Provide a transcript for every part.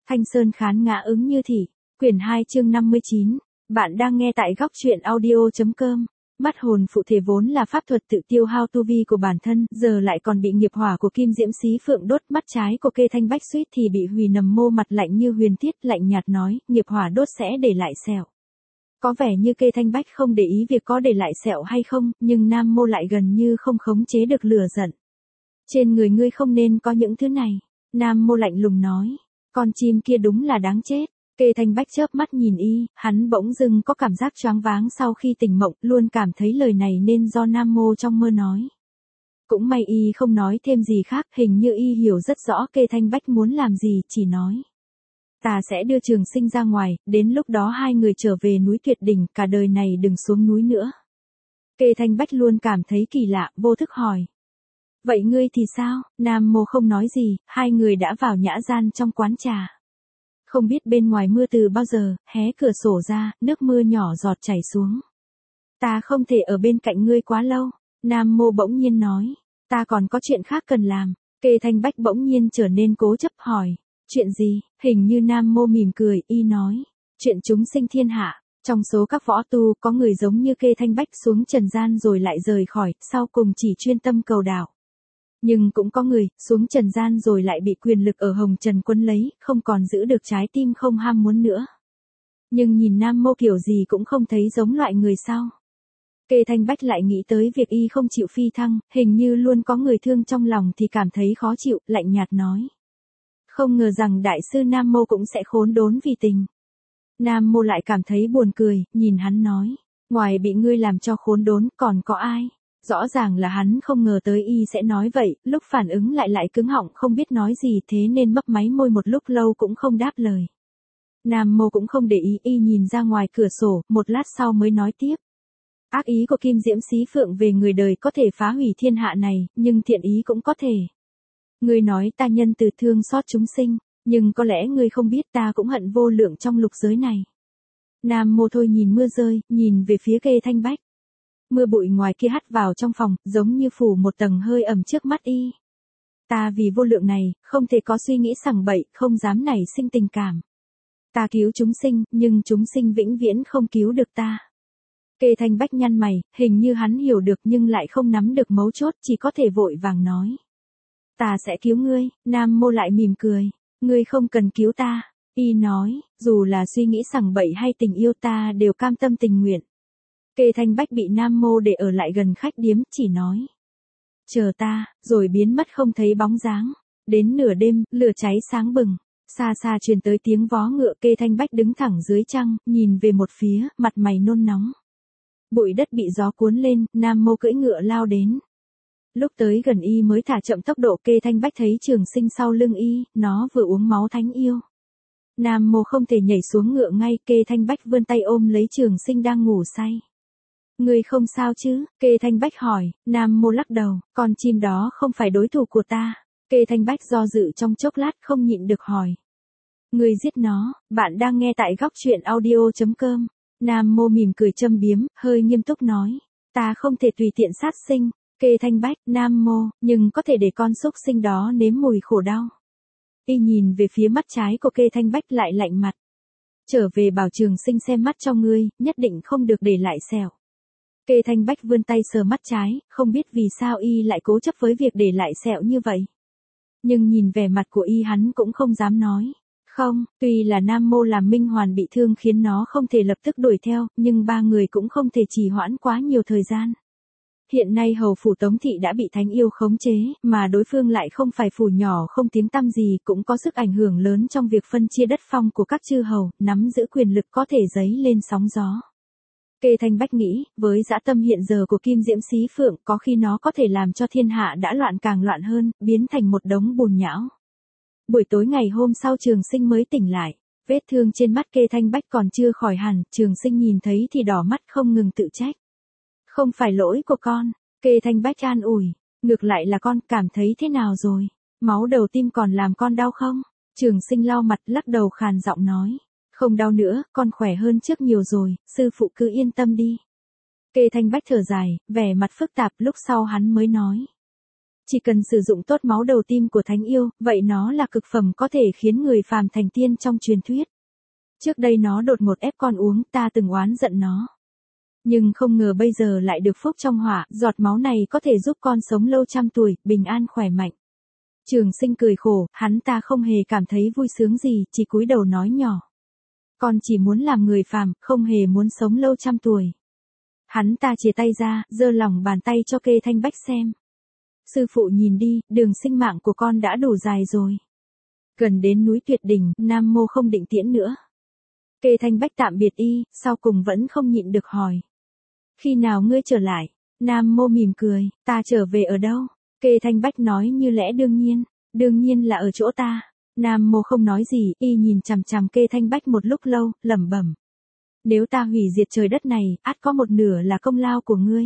Thanh Sơn khán ngã ứng như thị, quyển 2 chương 59. Bạn đang nghe tại góc truyện audio.com. Mắt hồn phụ thể vốn là pháp thuật tự tiêu hao tu vi của bản thân, giờ lại còn bị nghiệp hỏa của Kim Diễm Xí Phượng đốt. Mắt trái của Kê Thanh Bách suýt thì bị hủy nầm mô, mặt lạnh như huyền thiết, lạnh nhạt nói, nghiệp hỏa đốt sẽ để lại sẹo. Có vẻ như Kê Thanh Bách không để ý việc có để lại sẹo hay không, nhưng Nam Mô lại gần như không khống chế được lửa giận. Trên người ngươi không nên có những thứ này. Nam Mô lạnh lùng nói. Con chim kia đúng là đáng chết. Kê Thanh Bách chớp mắt nhìn y, hắn bỗng dưng có cảm giác choáng váng sau khi tỉnh mộng, luôn cảm thấy lời này nên do Nam Mô trong mơ nói. Cũng may y không nói thêm gì khác, hình như y hiểu rất rõ Kê Thanh Bách muốn làm gì, chỉ nói. Ta sẽ đưa Trường Sinh ra ngoài, đến lúc đó hai người trở về núi Tuyệt Đỉnh, cả đời này đừng xuống núi nữa. Kê Thanh Bách luôn cảm thấy kỳ lạ, vô thức hỏi. Vậy ngươi thì sao? Nam Mô không nói gì, hai người đã vào nhã gian trong quán trà. Không biết bên ngoài mưa từ bao giờ, hé cửa sổ ra, nước mưa nhỏ giọt chảy xuống. Ta không thể ở bên cạnh ngươi quá lâu. Nam Mô bỗng nhiên nói. Ta còn có chuyện khác cần làm. Kê Thanh Bách bỗng nhiên trở nên cố chấp hỏi. Chuyện gì? Hình như Nam Mô mỉm cười, y nói. Chuyện chúng sinh thiên hạ. Trong số các võ tu, có người giống như Kê Thanh Bách xuống trần gian rồi lại rời khỏi, sau cùng chỉ chuyên tâm cầu đạo. Nhưng cũng có người, xuống trần gian rồi lại bị quyền lực ở hồng trần quấn lấy, không còn giữ được trái tim không ham muốn nữa. Nhưng nhìn Nam Mô kiểu gì cũng không thấy giống loại người sau. Kê Thanh Bách lại nghĩ tới việc y không chịu phi thăng, hình như luôn có người thương trong lòng thì cảm thấy khó chịu, lạnh nhạt nói. Không ngờ rằng đại sư Nam Mô cũng sẽ khốn đốn vì tình. Nam Mô lại cảm thấy buồn cười, nhìn hắn nói. Ngoài bị ngươi làm cho khốn đốn, còn có ai? Rõ ràng là hắn không ngờ tới y sẽ nói vậy, lúc phản ứng lại cứng họng không biết nói gì, thế nên mấp máy môi một lúc lâu cũng không đáp lời. Nam Mô cũng không để ý, y nhìn ra ngoài cửa sổ, một lát sau mới nói tiếp. Ác ý của Kim Diễm Xí Phượng về người đời có thể phá hủy thiên hạ này, nhưng thiện ý cũng có thể. Ngươi nói ta nhân từ thương xót chúng sinh, nhưng có lẽ ngươi không biết ta cũng hận vô lượng trong lục giới này. Nam Mô thôi nhìn mưa rơi, nhìn về phía Kê Thanh Bách. Mưa bụi ngoài kia hắt vào trong phòng, giống như phủ một tầng hơi ẩm trước mắt y. Ta vì vô lượng này, không thể có suy nghĩ sằng bậy, không dám nảy sinh tình cảm. Ta cứu chúng sinh, nhưng chúng sinh vĩnh viễn không cứu được ta. Kê Thanh Bách nhăn mày, hình như hắn hiểu được nhưng lại không nắm được mấu chốt, chỉ có thể vội vàng nói. Ta sẽ cứu ngươi. Nam Mô lại mỉm cười. Ngươi không cần cứu ta. Y nói, dù là suy nghĩ sằng bậy hay tình yêu ta đều cam tâm tình nguyện. Kê Thanh Bách bị Nam Mô để ở lại gần khách điếm, chỉ nói. Chờ ta, rồi biến mất không thấy bóng dáng. Đến nửa đêm, lửa cháy sáng bừng. Xa xa truyền tới tiếng vó ngựa. Kê Thanh Bách đứng thẳng dưới trăng, nhìn về một phía, mặt mày nôn nóng. Bụi đất bị gió cuốn lên, Nam Mô cưỡi ngựa lao đến. Lúc tới gần y mới thả chậm tốc độ. Kê Thanh Bách thấy Trường Sinh sau lưng y, nó vừa uống máu thánh yêu. Nam Mô không thể nhảy xuống ngựa ngay. Kê Thanh Bách vươn tay ôm lấy Trường Sinh đang ngủ say. Ngươi không sao chứ? Kê Thanh Bách hỏi. Nam Mô lắc đầu, con chim đó không phải đối thủ của ta. Kê Thanh Bách do dự trong chốc lát không nhịn được hỏi. Ngươi giết nó. Bạn đang nghe tại góc truyện audio.com. Nam Mô mỉm cười châm biếm, hơi nghiêm túc nói. Ta không thể tùy tiện sát sinh. Kê Thanh Bách, Nam Mô, nhưng có thể để con xúc sinh đó nếm mùi khổ đau. Y nhìn về phía mắt trái của Kê Thanh Bách lại lạnh mặt. Trở về bảo Trường Sinh xem mắt cho ngươi, nhất định không được để lại sẹo. Kê Thanh Bách vươn tay sờ mắt trái, không biết vì sao y lại cố chấp với việc để lại sẹo như vậy. Nhưng nhìn vẻ mặt của y hắn cũng không dám nói. Không, tuy là Nam Mô làm Minh Hoàn bị thương khiến nó không thể lập tức đuổi theo, nhưng ba người cũng không thể trì hoãn quá nhiều thời gian. Hiện nay hầu phủ Tống Thị đã bị thánh yêu khống chế, mà đối phương lại không phải phủ nhỏ không tiếng tăm gì, cũng có sức ảnh hưởng lớn trong việc phân chia đất phong của các chư hầu, nắm giữ quyền lực có thể dấy lên sóng gió. Kê Thanh Bách nghĩ, với dã tâm hiện giờ của Kim Diễm Xí Phượng, có khi nó có thể làm cho thiên hạ đã loạn càng loạn hơn, biến thành một đống bùn nhão. Buổi tối ngày hôm sau Trường Sinh mới tỉnh lại. Vết thương trên mắt Kê Thanh Bách còn chưa khỏi hẳn, Trường Sinh nhìn thấy thì đỏ mắt không ngừng tự trách. Không phải lỗi của con. Kê Thanh Bách an ủi. Ngược lại là con cảm thấy thế nào rồi? Máu đầu tim còn làm con đau không? Trường Sinh lau mặt lắc đầu khàn giọng nói. Không đau nữa, con khỏe hơn trước nhiều rồi, sư phụ cứ yên tâm đi. Kê Thanh Bách thở dài, vẻ mặt phức tạp, lúc sau hắn mới nói. Chỉ cần sử dụng tốt máu đầu tim của thánh yêu, vậy nó là cực phẩm có thể khiến người phàm thành tiên trong truyền thuyết. Trước đây nó đột ngột ép con uống, ta từng oán giận nó. Nhưng không ngờ bây giờ lại được phúc trong hỏa, giọt máu này có thể giúp con sống lâu trăm tuổi, bình an khỏe mạnh. Trường Sinh cười khổ, hắn ta không hề cảm thấy vui sướng gì, chỉ cúi đầu nói nhỏ. Con chỉ muốn làm người phàm, không hề muốn sống lâu trăm tuổi. Hắn ta chìa tay ra, giơ lòng bàn tay cho Kê Thanh Bách xem. Sư phụ nhìn đi, đường sinh mạng của con đã đủ dài rồi. Gần đến núi Tuyệt Đỉnh, Nam Mô không định tiễn nữa. Kê Thanh Bách tạm biệt y, sau cùng vẫn không nhịn được hỏi. Khi nào ngươi trở lại? Nam Mô mỉm cười, ta trở về ở đâu? Kê Thanh Bách nói như lẽ đương nhiên là ở chỗ ta. Nam Mô không nói gì, y nhìn chằm chằm Kê Thanh Bách một lúc lâu, lẩm bẩm. Nếu ta hủy diệt trời đất này, ắt có một nửa là công lao của ngươi.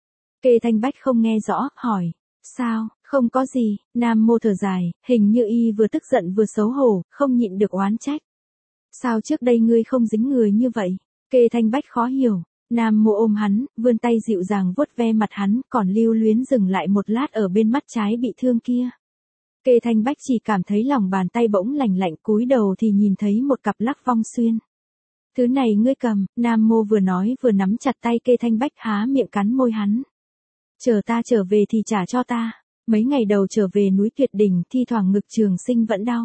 Kê Thanh Bách không nghe rõ, hỏi. Sao, không có gì, Nam Mô thở dài, hình như y vừa tức giận vừa xấu hổ, không nhịn được oán trách. Sao trước đây ngươi không dính người như vậy? Kê Thanh Bách khó hiểu. Nam Mô ôm hắn, vươn tay dịu dàng vuốt ve mặt hắn, còn lưu luyến dừng lại một lát ở bên mắt trái bị thương kia. Kê Thanh Bách chỉ cảm thấy lòng bàn tay bỗng lạnh lạnh, cúi đầu thì nhìn thấy một cặp lắc vong xuyên. Thứ này ngươi cầm, Nam Mô vừa nói vừa nắm chặt tay Kê Thanh Bách, há miệng cắn môi hắn. Chờ ta trở về thì trả cho ta. Mấy ngày đầu trở về núi Tuyệt Đỉnh, thi thoảng ngực Trường Sinh vẫn đau.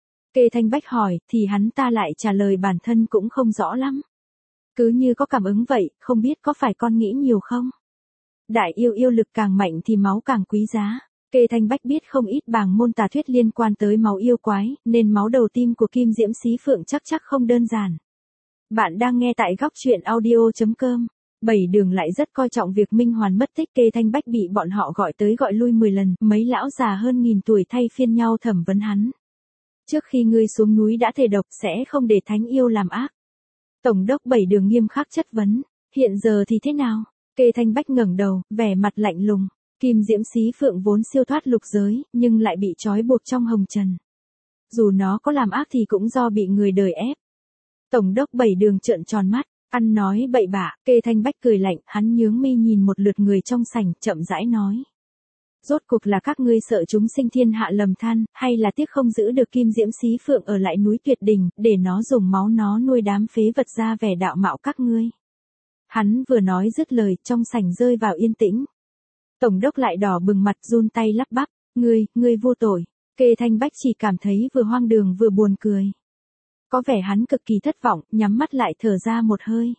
Kê Thanh Bách hỏi, thì hắn ta lại trả lời bản thân cũng không rõ lắm. Cứ như có cảm ứng vậy, không biết có phải con nghĩ nhiều không? Đại yêu lực càng mạnh thì máu càng quý giá. Kê Thanh Bách biết không ít bảng môn tà thuyết liên quan tới máu yêu quái, nên máu đầu tim của Kim Diễm Xí Phượng chắc không đơn giản. Bạn đang nghe tại góc truyện audio.com. Bảy Đường lại rất coi trọng việc Minh Hoàn mất tích. Kê Thanh Bách bị bọn họ gọi tới gọi lui 10 lần, mấy lão già hơn 1000 tuổi thay phiên nhau thẩm vấn hắn. Trước khi ngươi xuống núi đã thề độc sẽ không để thánh yêu làm ác. Tổng đốc Bảy Đường nghiêm khắc chất vấn, hiện giờ thì thế nào? Kê Thanh Bách ngẩng đầu, vẻ mặt lạnh lùng. Kim Diễm Xí Phượng vốn siêu thoát lục giới, nhưng lại bị trói buộc trong hồng trần. Dù nó có làm ác thì cũng do bị người đời ép. Tổng đốc Bảy Đường trợn tròn mắt, ăn nói bậy bạ. Kê Thanh Bách cười lạnh, hắn nhướng mi nhìn một lượt người trong sảnh, chậm rãi nói. Rốt cuộc là các ngươi sợ chúng sinh thiên hạ lầm than, hay là tiếc không giữ được Kim Diễm Xí Phượng ở lại núi Tuyệt Đỉnh, để nó dùng máu nó nuôi đám phế vật ra vẻ đạo mạo các ngươi. Hắn vừa nói dứt lời, trong sảnh rơi vào yên tĩnh. Tổng đốc lại đỏ bừng mặt, run tay lắp bắp, ngươi vô tội. Kê Thanh Bách chỉ cảm thấy vừa hoang đường vừa buồn cười. Có vẻ hắn cực kỳ thất vọng, nhắm mắt lại thở ra một hơi.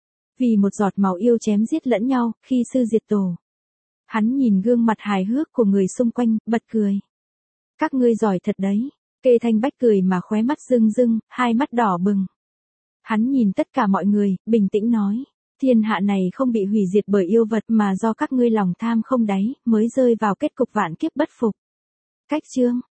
Vì một giọt máu yêu chém giết lẫn nhau, khi sư diệt tổ. Hắn nhìn gương mặt hài hước của người xung quanh, bật cười. Các ngươi giỏi thật đấy. Kê Thanh Bách cười mà khóe mắt rưng, hai mắt đỏ bừng. Hắn nhìn tất cả mọi người, bình tĩnh nói. Thiên hạ này không bị hủy diệt bởi yêu vật mà do các ngươi lòng tham không đáy, mới rơi vào kết cục vạn kiếp bất phục. Cách chương.